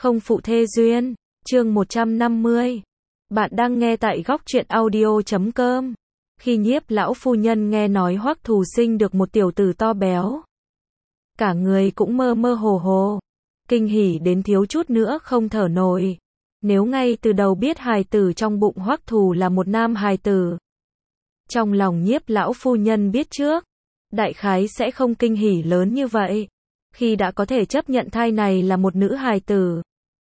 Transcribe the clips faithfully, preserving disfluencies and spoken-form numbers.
không phụ thê duyên, chương một trăm năm mươi. Bạn đang nghe tại góc truyện audio chấm com. Khi Nhiếp lão phu nhân nghe nói Hoắc Thù sinh được một tiểu tử to béo, cả người cũng mơ mơ hồ hồ, kinh hỉ đến thiếu chút nữa không thở nổi. Nếu ngay từ đầu biết hài tử trong bụng Hoắc Thù là một nam hài tử, trong lòng Nhiếp lão phu nhân biết trước, đại khái sẽ không kinh hỉ lớn như vậy. Khi đã có thể chấp nhận thai này là một nữ hài tử,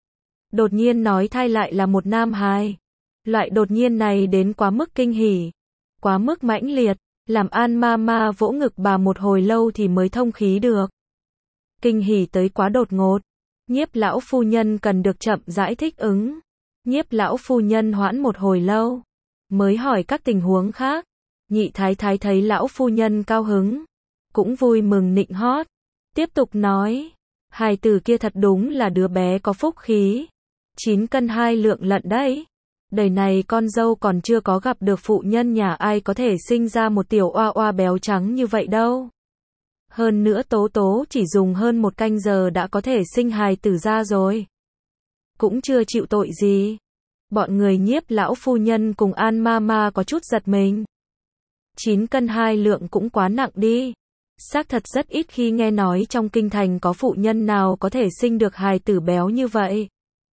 đột nhiên nói thai lại là một nam hài, loại đột nhiên này đến quá mức kinh hỉ, quá mức mãnh liệt, làm An Mama vỗ ngực bà một hồi lâu thì mới thông khí được. Kinh hỉ tới quá đột ngột, Nhiếp lão phu nhân cần được chậm rãi thích ứng. Nhiếp lão phu nhân hoãn một hồi lâu, mới hỏi các tình huống khác. Nhị thái thái thấy lão phu nhân cao hứng, cũng vui mừng nịnh hót, tiếp tục nói, hài tử kia thật đúng là đứa bé có phúc khí, chín cân hai lượng lận đấy. Đời này con dâu còn chưa có gặp được phụ nhân nhà ai có thể sinh ra một tiểu oa oa béo trắng như vậy đâu. Hơn nữa Tố Tố chỉ dùng hơn một canh giờ đã có thể sinh hài tử ra rồi, cũng chưa chịu tội gì. Bọn người Nhiếp lão phu nhân cùng An Mama có chút giật mình. chín cân hai lượng cũng quá nặng đi. Xác thật rất ít khi nghe nói trong kinh thành có phụ nhân nào có thể sinh được hài tử béo như vậy.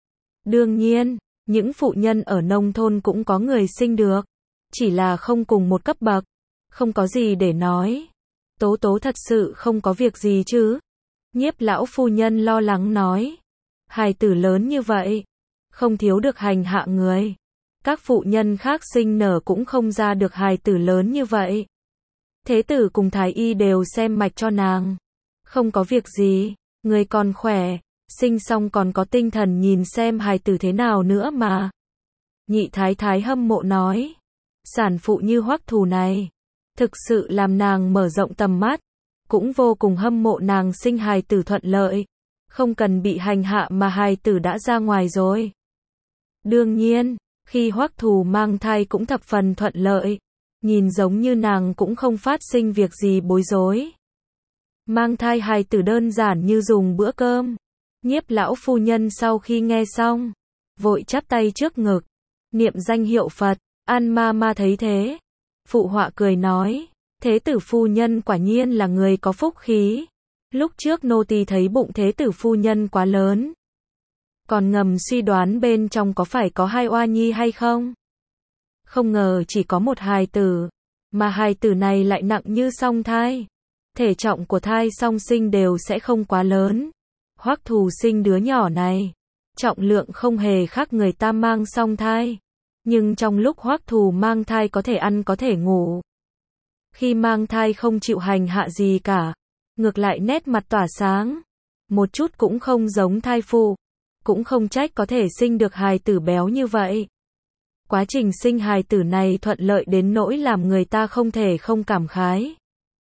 Đương nhiên, những phụ nhân ở nông thôn cũng có người sinh được, chỉ là không cùng một cấp bậc, không có gì để nói. Tố Tố thật sự không có việc gì chứ? Nhiếp lão phu nhân lo lắng nói. Hài tử lớn như vậy, không thiếu được hành hạ người. Các phụ nhân khác sinh nở cũng không ra được hài tử lớn như vậy. Thế tử cùng thái y đều xem mạch cho nàng. Không có việc gì, người còn khỏe, sinh xong còn có tinh thần nhìn xem hài tử thế nào nữa mà. Nhị thái thái hâm mộ nói. Sản phụ như Hoắc Thù này, thực sự làm nàng mở rộng tầm mắt, cũng vô cùng hâm mộ nàng sinh hài tử thuận lợi, không cần bị hành hạ mà hài tử đã ra ngoài rồi. Đương nhiên, khi Hoắc Thù mang thai cũng thập phần thuận lợi, nhìn giống như nàng cũng không phát sinh việc gì bối rối. Mang thai hài tử đơn giản như dùng bữa cơm. Nhiếp lão phu nhân sau khi nghe xong, vội chắp tay trước ngực, niệm danh hiệu Phật. An Mama thấy thế, phụ họa cười nói, thế tử phu nhân quả nhiên là người có phúc khí. Lúc trước nô tỳ thấy bụng thế tử phu nhân quá lớn, còn ngầm suy đoán bên trong có phải có hai oa nhi hay không. Không ngờ chỉ có một hài tử, mà hài tử này lại nặng như song thai. Thể trọng của thai song sinh đều sẽ không quá lớn. Hoắc Thù sinh đứa nhỏ này, trọng lượng không hề khác người ta mang song thai. Nhưng trong lúc Hoắc Thù mang thai có thể ăn có thể ngủ. Khi mang thai không chịu hành hạ gì cả, ngược lại nét mặt tỏa sáng, một chút cũng không giống thai phụ, cũng không trách có thể sinh được hài tử béo như vậy. Quá trình sinh hài tử này thuận lợi đến nỗi làm người ta không thể không cảm khái.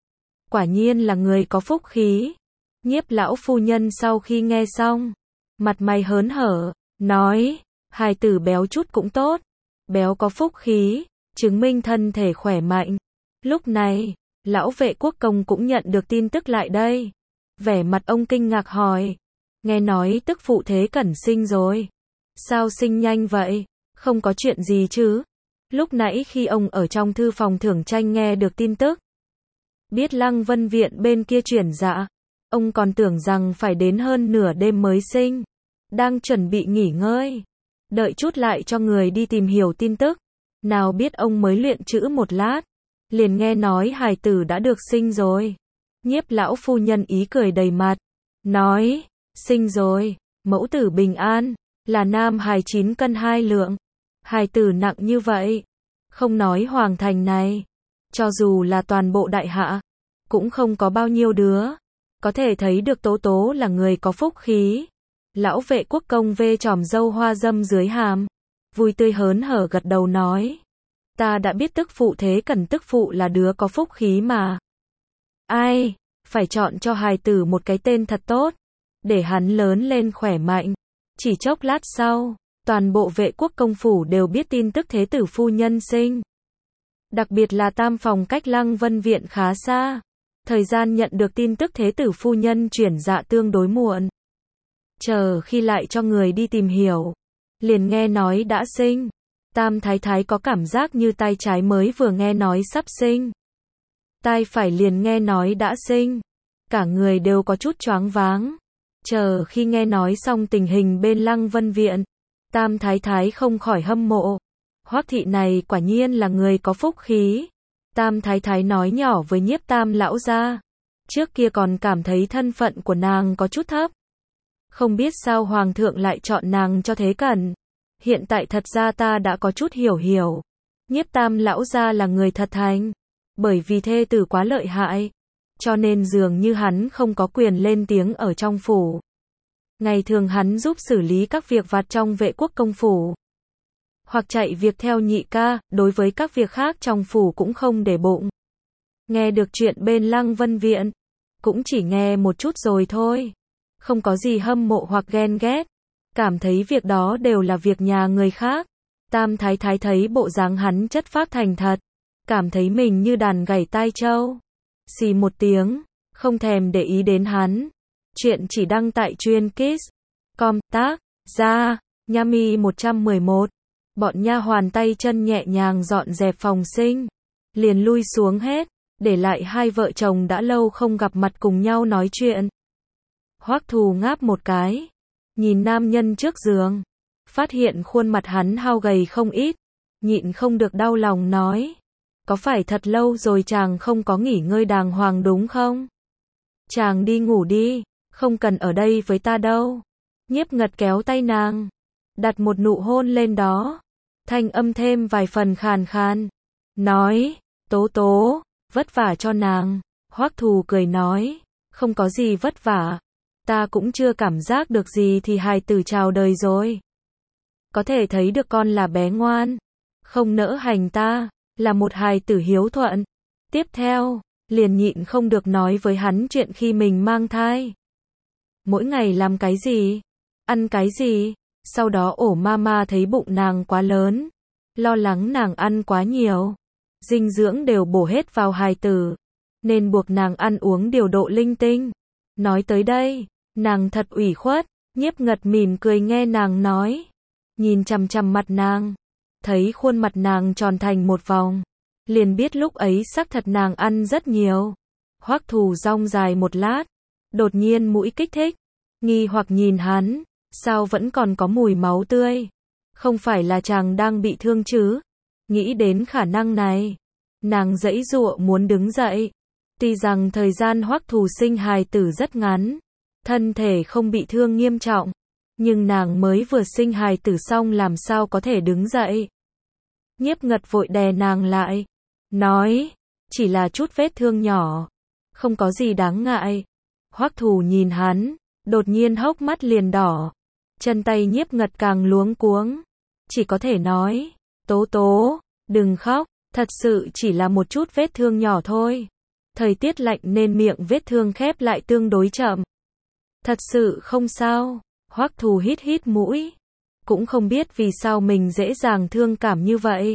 Quả nhiên là người có phúc khí. Nhiếp lão phu nhân sau khi nghe xong, mặt mày hớn hở, nói, hài tử béo chút cũng tốt, béo có phúc khí, chứng minh thân thể khỏe mạnh. Lúc này, lão vệ quốc công cũng nhận được tin tức lại đây. Vẻ mặt ông kinh ngạc hỏi, nghe nói tức phụ thế cẩn sinh rồi. Sao sinh nhanh vậy? Không có chuyện gì chứ? Lúc nãy khi ông ở trong thư phòng thưởng tranh nghe được tin tức, biết Lăng Vân Viện bên kia chuyển dạ, ông còn tưởng rằng phải đến hơn nửa đêm mới sinh. Đang chuẩn bị nghỉ ngơi, đợi chút lại cho người đi tìm hiểu tin tức. Nào biết ông mới luyện chữ một lát, liền nghe nói hài tử đã được sinh rồi. Nhiếp lão phu nhân ý cười đầy mặt, nói, sinh rồi, mẫu tử bình an, là nam hài chín cân hai lượng. Hài tử nặng như vậy, không nói hoàng thành này, cho dù là toàn bộ đại hạ, cũng không có bao nhiêu đứa. Có thể thấy được Tố Tố là người có phúc khí. Lão vệ quốc công vê chòm râu hoa dâm dưới hàm, vui tươi hớn hở gật đầu nói, ta đã biết tức phụ thế cần tức phụ là đứa có phúc khí mà. Ai, phải chọn cho hài tử một cái tên thật tốt, để hắn lớn lên khỏe mạnh. Chỉ chốc lát sau, toàn bộ vệ quốc công phủ đều biết tin tức thế tử phu nhân sinh. Đặc biệt là tam phòng cách Lăng Vân Viện khá xa. Thời gian nhận được tin tức thế tử phu nhân chuyển dạ tương đối muộn. Chờ khi lại cho người đi tìm hiểu, liền nghe nói đã sinh. Tam thái thái có cảm giác như tai trái mới vừa nghe nói sắp sinh, tai phải liền nghe nói đã sinh. Cả người đều có chút choáng váng. Chờ khi nghe nói xong tình hình bên Lăng Vân Viện, Tam thái thái không khỏi hâm mộ. Hoắc thị này quả nhiên là người có phúc khí. Tam thái thái nói nhỏ với Nhiếp Tam lão gia. Trước kia còn cảm thấy thân phận của nàng có chút thấp. Không biết sao hoàng thượng lại chọn nàng cho thế cẩn. Hiện tại thật ra ta đã có chút hiểu hiểu. Nhiếp Tam lão gia là người thật thành. Bởi vì thê tử quá lợi hại, cho nên dường như hắn không có quyền lên tiếng ở trong phủ. Ngày thường hắn giúp xử lý các việc vặt trong vệ quốc công phủ, hoặc chạy việc theo nhị ca, đối với các việc khác trong phủ cũng không để bụng. Nghe được chuyện bên Lăng Vân Viện, cũng chỉ nghe một chút rồi thôi. Không có gì hâm mộ hoặc ghen ghét, cảm thấy việc đó đều là việc nhà người khác. Tam thái thái thấy bộ dáng hắn chất phác thành thật, cảm thấy mình như đàn gảy tai trâu. Xì một tiếng, không thèm để ý đến hắn. Chuyện chỉ đăng tại Chuyên Kids. Com tác ra Yami một trăm mười một. Bọn nha hoàn tay chân nhẹ nhàng dọn dẹp phòng sinh, liền lui xuống hết, để lại hai vợ chồng đã lâu không gặp mặt cùng nhau nói chuyện. Hoắc Thù ngáp một cái, nhìn nam nhân trước giường, phát hiện khuôn mặt hắn hao gầy không ít, nhịn không được đau lòng nói: có phải thật lâu rồi chàng không có nghỉ ngơi đàng hoàng đúng không? Chàng đi ngủ đi, không cần ở đây với ta đâu. Nhiếp Ngật kéo tay nàng, đặt một nụ hôn lên đó, thanh âm thêm vài phần khàn khàn, nói: Tố tố, vất vả cho nàng. Hoắc Thù cười nói: không có gì vất vả, ta cũng chưa cảm giác được gì thì hài tử chào đời rồi. Có thể thấy được con là bé ngoan, không nỡ hành ta, là một hài tử hiếu thuận. Tiếp theo, liền nhịn không được nói với hắn chuyện khi mình mang thai. Mỗi ngày làm cái gì, ăn cái gì, sau đó ổ mama thấy bụng nàng quá lớn, lo lắng nàng ăn quá nhiều, dinh dưỡng đều bổ hết vào hài tử, nên buộc nàng ăn uống điều độ linh tinh. Nói tới đây, nàng thật ủy khuất. Nhiếp Ngật mỉm cười nghe nàng nói, nhìn chằm chằm mặt nàng, thấy khuôn mặt nàng tròn thành một vòng, liền biết lúc ấy xác thật nàng ăn rất nhiều. Hoắc Thù rong dài một lát, đột nhiên mũi kích thích, nghi hoặc nhìn hắn, sao vẫn còn có mùi máu tươi? Không phải là chàng đang bị thương chứ? Nghĩ đến khả năng này, nàng giãy giụa muốn đứng dậy. Tuy rằng thời gian Hoắc Thù sinh hài tử rất ngắn, thân thể không bị thương nghiêm trọng, nhưng nàng mới vừa sinh hài tử xong làm sao có thể đứng dậy. Nhiếp Ngật vội đè nàng lại, nói, chỉ là chút vết thương nhỏ, không có gì đáng ngại. Hoắc Thù nhìn hắn, đột nhiên hốc mắt liền đỏ, chân tay Nhiếp Ngật càng luống cuống, chỉ có thể nói, Tố tố, đừng khóc, thật sự chỉ là một chút vết thương nhỏ thôi. Thời tiết lạnh nên miệng vết thương khép lại tương đối chậm. Thật sự không sao. Hoắc Thù hít hít mũi, cũng không biết vì sao mình dễ dàng thương cảm như vậy.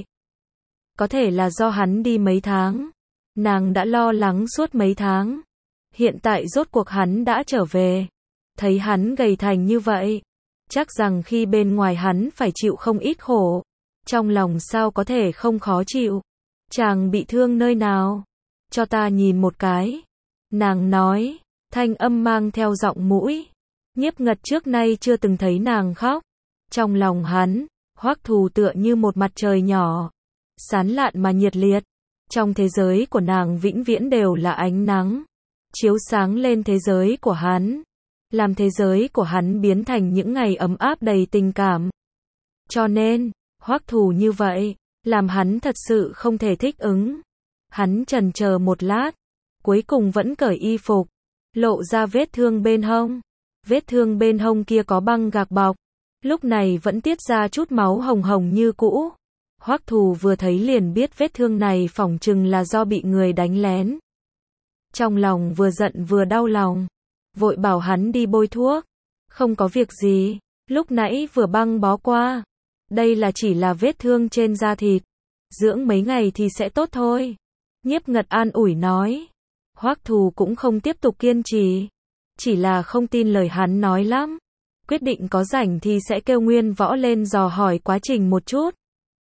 Có thể là do hắn đi mấy tháng, nàng đã lo lắng suốt mấy tháng. Hiện tại rốt cuộc hắn đã trở về, thấy hắn gầy thành như vậy, chắc rằng khi bên ngoài hắn phải chịu không ít khổ, trong lòng sao có thể không khó chịu. Chàng bị thương nơi nào? Cho ta nhìn một cái. Nàng nói, thanh âm mang theo giọng mũi. Nhiếp Ngật trước nay chưa từng thấy nàng khóc. Trong lòng hắn, Hoắc Thù tựa như một mặt trời nhỏ, sán lạn mà nhiệt liệt. Trong thế giới của nàng vĩnh viễn đều là ánh nắng, chiếu sáng lên thế giới của hắn, làm thế giới của hắn biến thành những ngày ấm áp đầy tình cảm. Cho nên, Hoắc Thù như vậy, làm hắn thật sự không thể thích ứng. Hắn chần chờ một lát, cuối cùng vẫn cởi y phục, lộ ra vết thương bên hông. Vết thương bên hông kia có băng gạc bọc, lúc này vẫn tiết ra chút máu hồng hồng như cũ. Hoắc Thù vừa thấy liền biết vết thương này phỏng chừng là do bị người đánh lén. Trong lòng vừa giận vừa đau lòng, vội bảo hắn đi bôi thuốc. Không có việc gì, lúc nãy vừa băng bó qua. Đây là chỉ là vết thương trên da thịt, dưỡng mấy ngày thì sẽ tốt thôi. Nhiếp Ngật an ủi nói. Hoắc Thù cũng không tiếp tục kiên trì, chỉ là không tin lời hắn nói lắm. quyết định có rảnh thì sẽ kêu Nguyên Võ lên dò hỏi quá trình một chút.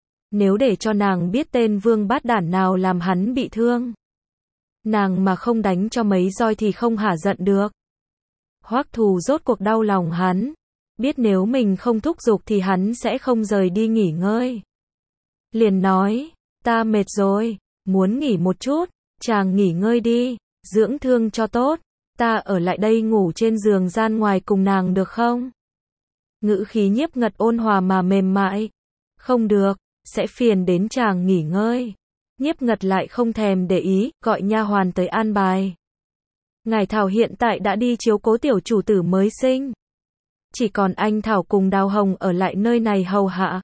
Nếu để cho nàng biết tên vương bát đản nào làm hắn bị thương, nàng mà không đánh cho mấy roi thì không hả giận được. Hoắc Thù rốt cuộc đau lòng hắn, biết nếu mình không thúc giục thì hắn sẽ không rời đi nghỉ ngơi. Liền nói, ta mệt rồi, muốn nghỉ một chút, chàng nghỉ ngơi đi, dưỡng thương cho tốt, ta ở lại đây ngủ trên giường gian ngoài cùng nàng được không? Ngữ khí Nhiếp Ngật ôn hòa mà mềm mại. Không được, sẽ phiền đến chàng nghỉ ngơi. Nhiếp Ngật lại không thèm để ý, gọi nha hoàn tới an bài. Ngài Thảo hiện tại đã đi chiếu cố tiểu chủ tử mới sinh. Chỉ còn anh Thảo cùng Đào Hồng ở lại nơi này hầu hạ.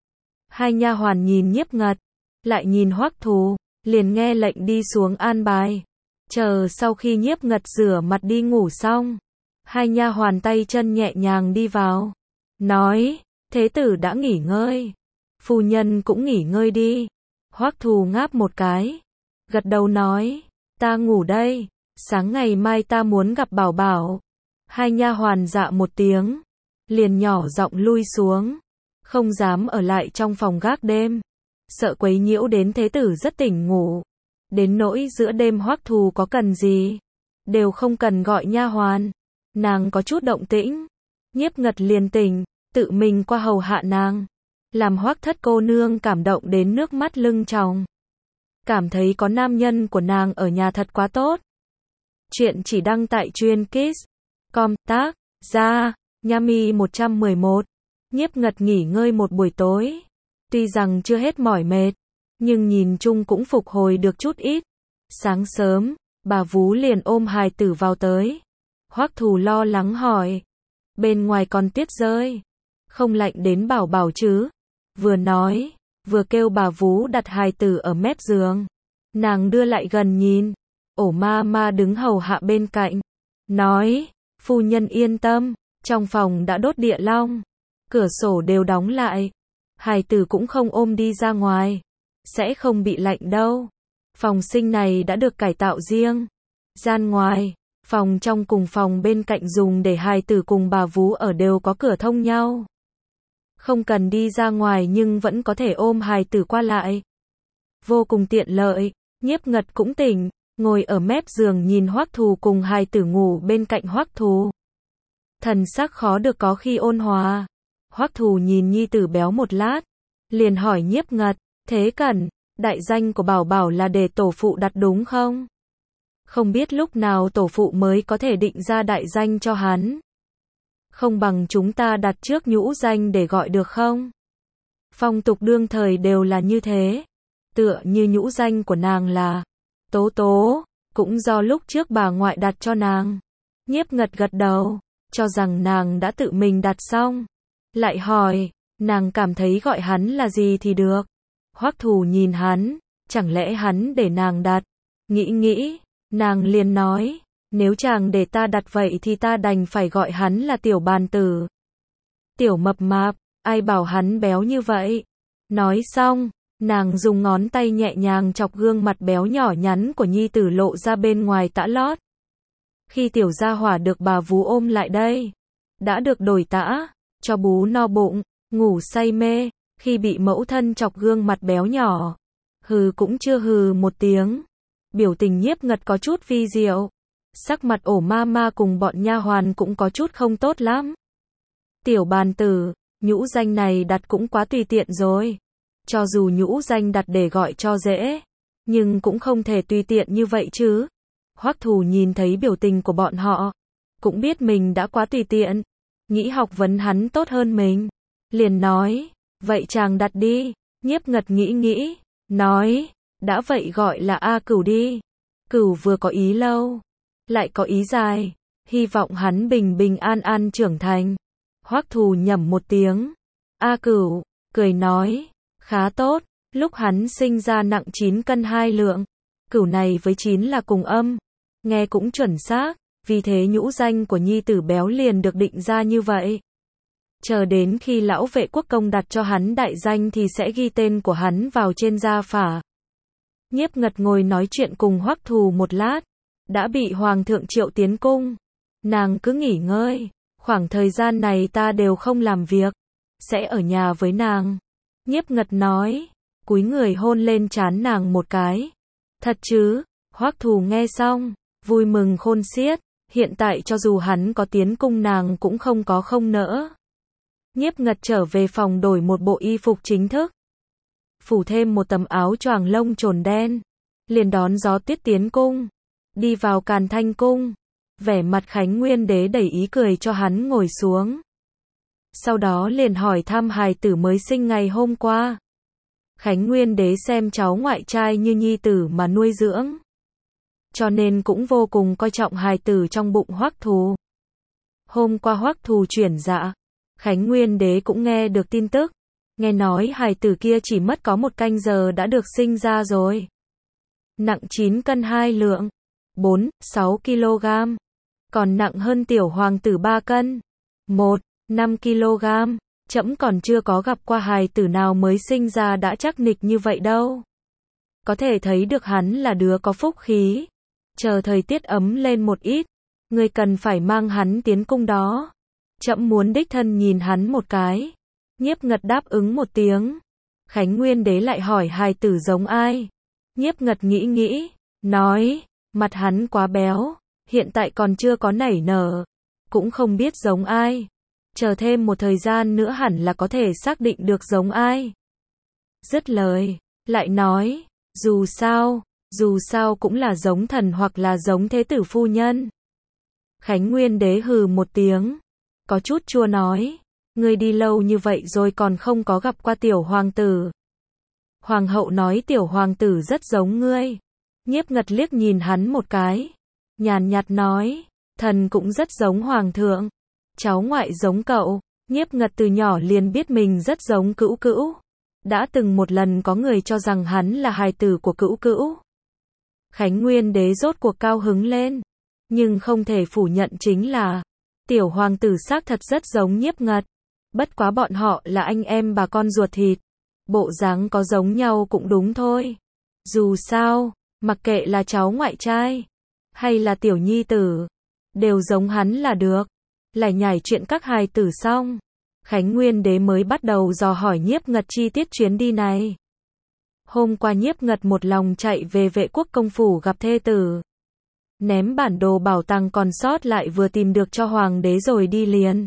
Hai nha hoàn nhìn Nhiếp Ngật, lại nhìn Hoắc Thù, liền nghe lệnh đi xuống an bài. Chờ sau khi Nhiếp Ngật rửa mặt đi ngủ xong, hai nha hoàn tay chân nhẹ nhàng đi vào, nói, thế tử đã nghỉ ngơi, phu nhân cũng nghỉ ngơi đi. Hoắc Thù ngáp một cái, gật đầu nói, ta ngủ đây, sáng ngày mai ta muốn gặp Bảo Bảo. Hai nha hoàn dạ một tiếng, liền nhỏ giọng lui xuống, không dám ở lại trong phòng gác đêm, sợ quấy nhiễu đến thế tử rất tỉnh ngủ. Đến nỗi giữa đêm Hoắc Thù có cần gì, đều không cần gọi nha hoàn, nàng có chút động tĩnh, Nhiếp Ngật liền tỉnh, tự mình qua hầu hạ nàng, làm Hoắc thất cô nương cảm động đến nước mắt lưng tròng. Cảm thấy có nam nhân của nàng ở nhà thật quá tốt. Chuyện chỉ đăng tại Truyên Kids. Com tác, ra, Nhami một trăm mười một. Nhiếp Ngật nghỉ ngơi một buổi tối. Tuy rằng chưa hết mỏi mệt, nhưng nhìn chung cũng phục hồi được chút ít. Sáng sớm, bà Vú liền ôm hài tử vào tới. Hoắc Thù lo lắng hỏi, bên ngoài còn tuyết rơi, không lạnh đến Bảo Bảo chứ? Vừa nói, vừa kêu bà Vú đặt hài tử ở mép giường. Nàng đưa lại gần nhìn, ổ ma ma đứng hầu hạ bên cạnh, nói, phu nhân yên tâm, trong phòng đã đốt địa long, cửa sổ đều đóng lại, hài tử cũng không ôm đi ra ngoài, sẽ không bị lạnh đâu. Phòng sinh này đã được cải tạo riêng, gian ngoài, phòng trong cùng phòng bên cạnh dùng để hài tử cùng bà Vú ở đều có cửa thông nhau. Không cần đi ra ngoài nhưng vẫn có thể ôm hài tử qua lại. Vô cùng tiện lợi. Nhiếp Ngật cũng tỉnh, ngồi ở mép giường nhìn Hoắc Thù cùng hài tử ngủ bên cạnh Hoắc Thù. Thần sắc khó được có khi ôn hòa. Hoắc Thù nhìn nhi tử béo một lát, liền hỏi Nhiếp Ngật, thế Cẩn, đại danh của Bảo Bảo là để tổ phụ đặt đúng không? Không biết lúc nào tổ phụ mới có thể định ra đại danh cho hắn. Không bằng chúng ta đặt trước nhũ danh để gọi được không? Phong tục đương thời đều là như thế. Tựa như nhũ danh của nàng là Tố Tố, cũng do lúc trước bà ngoại đặt cho nàng. Nhiếp Ngật gật đầu, cho rằng nàng đã tự mình đặt xong. Lại hỏi, nàng cảm thấy gọi hắn là gì thì được. Hoắc Thù nhìn hắn, chẳng lẽ hắn để nàng đặt? Nghĩ nghĩ, nàng liền nói, nếu chàng để ta đặt vậy thì ta đành phải gọi hắn là Tiểu Bàn Tử. Tiểu mập mạp, ai bảo hắn béo như vậy? Nói xong, nàng dùng ngón tay nhẹ nhàng chọc gương mặt béo nhỏ nhắn của nhi tử lộ ra bên ngoài tã lót. Khi tiểu gia hỏa được bà Vú ôm lại đây, đã được đổi tã, cho bú no bụng, ngủ say mê, khi bị mẫu thân chọc gương mặt béo nhỏ, hừ cũng chưa hừ một tiếng. Biểu tình Nhiếp Ngật có chút vi diệu, sắc mặt ổ ma ma cùng bọn nha hoàn cũng có chút không tốt lắm. Tiểu Bàn Tử, nhũ danh này đặt cũng quá tùy tiện rồi. Cho dù nhũ danh đặt để gọi cho dễ, nhưng cũng không thể tùy tiện như vậy chứ. Hoắc Thù nhìn thấy biểu tình của bọn họ, cũng biết mình đã quá tùy tiện, nghĩ học vấn hắn tốt hơn mình, liền nói, vậy chàng đặt đi. Nhiếp Ngật nghĩ nghĩ, nói, đã vậy gọi là A Cửu đi. Cửu vừa có ý lâu, lại có ý dài, hy vọng hắn bình bình an an trưởng thành. Hoắc Thù nhẩm một tiếng, A Cửu, cười nói, khá tốt, lúc hắn sinh ra nặng chín cân hai lượng, cửu này với chín là cùng âm, nghe cũng chuẩn xác, vì thế nhũ danh của nhi tử béo liền được định ra như vậy. Chờ đến khi lão vệ quốc công đặt cho hắn đại danh thì sẽ ghi tên của hắn vào trên gia phả. Nhiếp Ngật ngồi nói chuyện cùng Hoắc Thù một lát, đã bị Hoàng thượng triệu tiến cung. Nàng cứ nghỉ ngơi, Khoảng thời gian này ta đều không làm việc, sẽ ở nhà với nàng. Nhiếp Ngật nói, cúi người hôn lên trán nàng một cái. Thật chứ? Hoắc Thù nghe xong, vui mừng khôn xiết, hiện tại cho dù hắn có tiến cung nàng cũng không có không nỡ. Nhiếp Ngật trở về phòng đổi một bộ y phục chính thức, phủ thêm một tấm áo choàng lông trồn đen, liền đón gió tuyết tiến cung, đi vào Càn Thanh cung, vẻ mặt Khánh Nguyên Đế đầy ý cười cho hắn ngồi xuống. Sau đó liền hỏi thăm hài tử mới sinh ngày hôm qua. Khánh Nguyên Đế xem cháu ngoại trai như nhi tử mà nuôi dưỡng, cho nên cũng vô cùng coi trọng hài tử trong bụng Hoắc Thù. Hôm qua Hoắc Thù chuyển dạ, Khánh Nguyên Đế cũng nghe được tin tức, nghe nói hài tử kia chỉ mất có một canh giờ đã được sinh ra rồi. Nặng chín cân hai lượng, bốn, sáu ki lô gam, còn nặng hơn tiểu hoàng tử ba cân, một, năm ki lô gam. Trẫm còn chưa có gặp qua hài tử nào mới sinh ra đã chắc nịch như vậy đâu. Có thể thấy được hắn là đứa có phúc khí. Chờ thời tiết ấm lên một ít, ngươi cần phải mang hắn tiến cung đó. Trẫm muốn đích thân nhìn hắn một cái. Nhiếp Ngật đáp ứng một tiếng. Khánh Nguyên Đế lại hỏi hài tử giống ai. Nhiếp Ngật nghĩ nghĩ, nói, mặt hắn quá béo, hiện tại còn chưa có nảy nở, cũng không biết giống ai. Chờ thêm một thời gian nữa hẳn là có thể xác định được giống ai. Dứt lời, lại nói, dù sao, dù sao cũng là giống thần hoặc là giống thế tử phu nhân. Khánh Nguyên Đế hừ một tiếng, có chút chua nói, ngươi đi lâu như vậy rồi còn không có gặp qua tiểu hoàng tử. Hoàng hậu nói tiểu hoàng tử rất giống ngươi. Nhiếp Ngật liếc nhìn hắn một cái, nhàn nhạt nói, thần cũng rất giống hoàng thượng. Cháu ngoại giống cậu. Nhiếp Ngật từ nhỏ liền biết mình rất giống Cữu Cữu. Đã từng một lần có người cho rằng hắn là hài tử của Cữu Cữu. Khánh Nguyên Đế rốt cuộc cao hứng lên, nhưng không thể phủ nhận chính là tiểu hoàng tử xác thật rất giống Nhiếp Ngật. Bất quá bọn họ là anh em bà con ruột thịt, bộ dáng có giống nhau cũng đúng thôi. Dù sao, mặc kệ là cháu ngoại trai hay là tiểu nhi tử, đều giống hắn là được. Lại nhảy chuyện các hài tử xong, Khánh Nguyên Đế mới bắt đầu dò hỏi Nhiếp Ngật chi tiết chuyến đi này. Hôm qua Nhiếp Ngật một lòng chạy về Vệ Quốc công phủ gặp thê tử, ném bản đồ bảo tàng còn sót lại vừa tìm được cho hoàng đế rồi đi liền.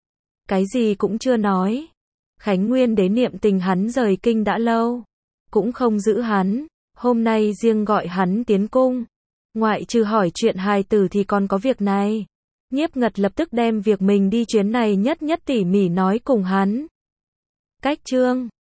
Cái gì cũng chưa nói. Khánh Nguyên Đế niệm tình hắn rời kinh đã lâu, cũng không giữ hắn, hôm nay riêng gọi hắn tiến cung. Ngoại trừ hỏi chuyện hài tử thì còn có việc này. Nhiếp Ngật lập tức đem việc mình đi chuyến này nhất nhất tỉ mỉ nói cùng hắn. Cách chương